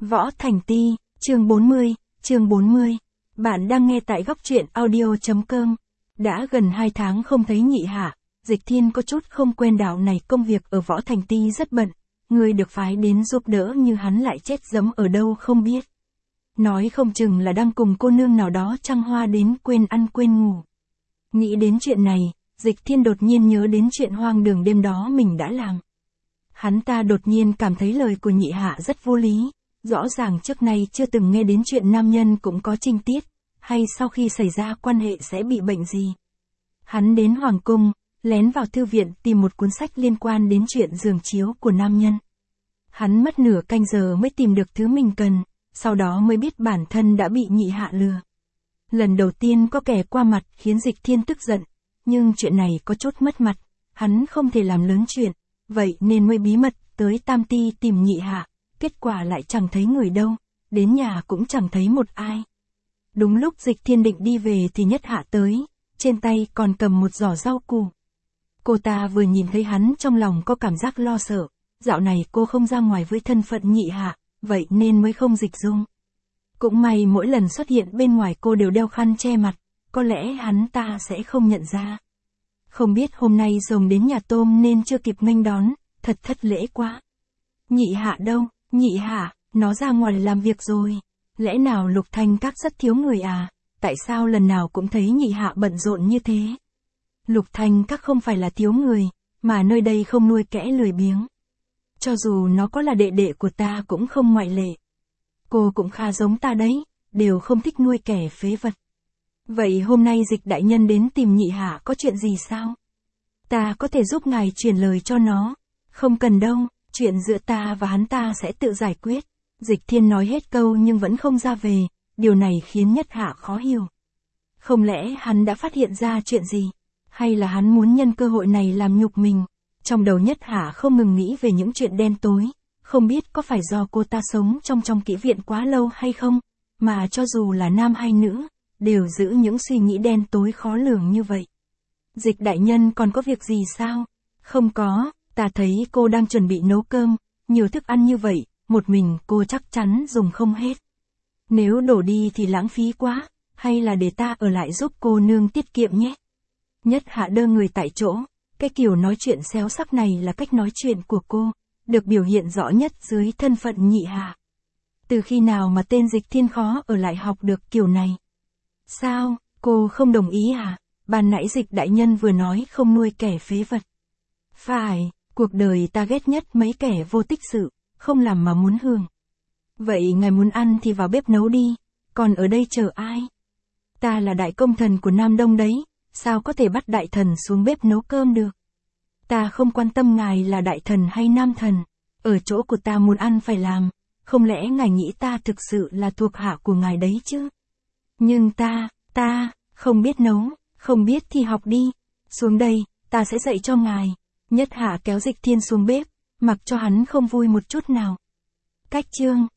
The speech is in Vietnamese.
Võ Thành Ti, chương 40. Bạn đang nghe tại góc truyện audio.com. Đã gần 2 tháng không thấy Nhị Hạ, Dịch Thiên có chút không quen đạo này, công việc ở Võ Thành Ti rất bận, người được phái đến giúp đỡ như hắn lại chết giấm ở đâu không biết. Nói không chừng là đang cùng cô nương nào đó trăng hoa đến quên ăn quên ngủ. Nghĩ đến chuyện này, Dịch Thiên đột nhiên nhớ đến chuyện hoang đường đêm đó mình đã làm. Hắn ta đột nhiên cảm thấy lời của Nhị Hạ rất vô lý. Rõ ràng trước nay chưa từng nghe đến chuyện nam nhân cũng có trinh tiết, hay sau khi xảy ra quan hệ sẽ bị bệnh gì. Hắn đến Hoàng Cung, lén vào thư viện tìm một cuốn sách liên quan đến chuyện giường chiếu của nam nhân. Hắn mất nửa canh giờ mới tìm được thứ mình cần, sau đó mới biết bản thân đã bị Nhị Hạ lừa. Lần đầu tiên có kẻ qua mặt khiến Dịch Thiên tức giận, nhưng chuyện này có chút mất mặt, hắn không thể làm lớn chuyện, vậy nên mới bí mật tới Tam Ti tìm Nhị Hạ. Kết quả lại chẳng thấy người đâu, đến nhà cũng chẳng thấy một ai. Đúng lúc Dịch Thiên định đi về thì Nhất Hạ tới, trên tay còn cầm một giỏ rau củ. Cô ta vừa nhìn thấy hắn trong lòng có cảm giác lo sợ, dạo này cô không ra ngoài với thân phận Nhị Hạ, vậy nên mới không dịch dung. Cũng may mỗi lần xuất hiện bên ngoài cô đều đeo khăn che mặt, có lẽ hắn ta sẽ không nhận ra. Không biết hôm nay rồng đến nhà tôm nên chưa kịp nghênh đón, thật thất lễ quá. Nhị Hạ đâu? Nhị Hạ, nó ra ngoài làm việc rồi. Lẽ nào Lục Thanh Các rất thiếu người à? Tại sao lần nào cũng thấy Nhị Hạ bận rộn như thế? Lục Thanh Các không phải là thiếu người, mà nơi đây không nuôi kẻ lười biếng. Cho dù nó có là đệ đệ của ta cũng không ngoại lệ. Cô cũng khá giống ta đấy, đều không thích nuôi kẻ phế vật. Vậy hôm nay Dịch đại nhân đến tìm Nhị Hạ có chuyện gì sao? Ta có thể giúp ngài truyền lời cho nó. Không cần đâu. Chuyện giữa ta và hắn ta sẽ tự giải quyết. Dịch Thiên nói hết câu nhưng vẫn không ra về, điều này khiến Nhất Hạ khó hiểu. Không lẽ hắn đã phát hiện ra chuyện gì? Hay là hắn muốn nhân cơ hội này làm nhục mình? Trong đầu Nhất Hạ không ngừng nghĩ về những chuyện đen tối, không biết có phải do cô ta sống trong kỹ viện quá lâu hay không, mà cho dù là nam hay nữ, đều giữ những suy nghĩ đen tối khó lường như vậy. Dịch đại nhân còn có việc gì sao? Không có. Ta thấy cô đang chuẩn bị nấu cơm, nhiều thức ăn như vậy, một mình cô chắc chắn dùng không hết. Nếu đổ đi thì lãng phí quá, hay là để ta ở lại giúp cô nương tiết kiệm nhé. Nhất Hạ đơ người tại chỗ, cái kiểu nói chuyện xéo sắc này là cách nói chuyện của cô, được biểu hiện rõ nhất dưới thân phận Nhị Hạ. Từ khi nào mà tên Dịch Thiên khó ở lại học được kiểu này? Sao, cô không đồng ý à? Ban nãy Dịch đại nhân vừa nói không nuôi kẻ phế vật. Phải. Cuộc đời ta ghét nhất mấy kẻ vô tích sự, không làm mà muốn hưởng. Vậy ngài muốn ăn thì vào bếp nấu đi, còn ở đây chờ ai? Ta là đại công thần của Nam Đông đấy, sao có thể bắt đại thần xuống bếp nấu cơm được? Ta không quan tâm ngài là đại thần hay nam thần, ở chỗ của ta muốn ăn phải làm, không lẽ ngài nghĩ ta thực sự là thuộc hạ của ngài đấy chứ? Nhưng ta, không biết nấu, không biết thì học đi, xuống đây, ta sẽ dạy cho ngài. Nhất Hạ kéo Dịch Thiên xuống bếp, mặc cho hắn không vui một chút nào. Cách chương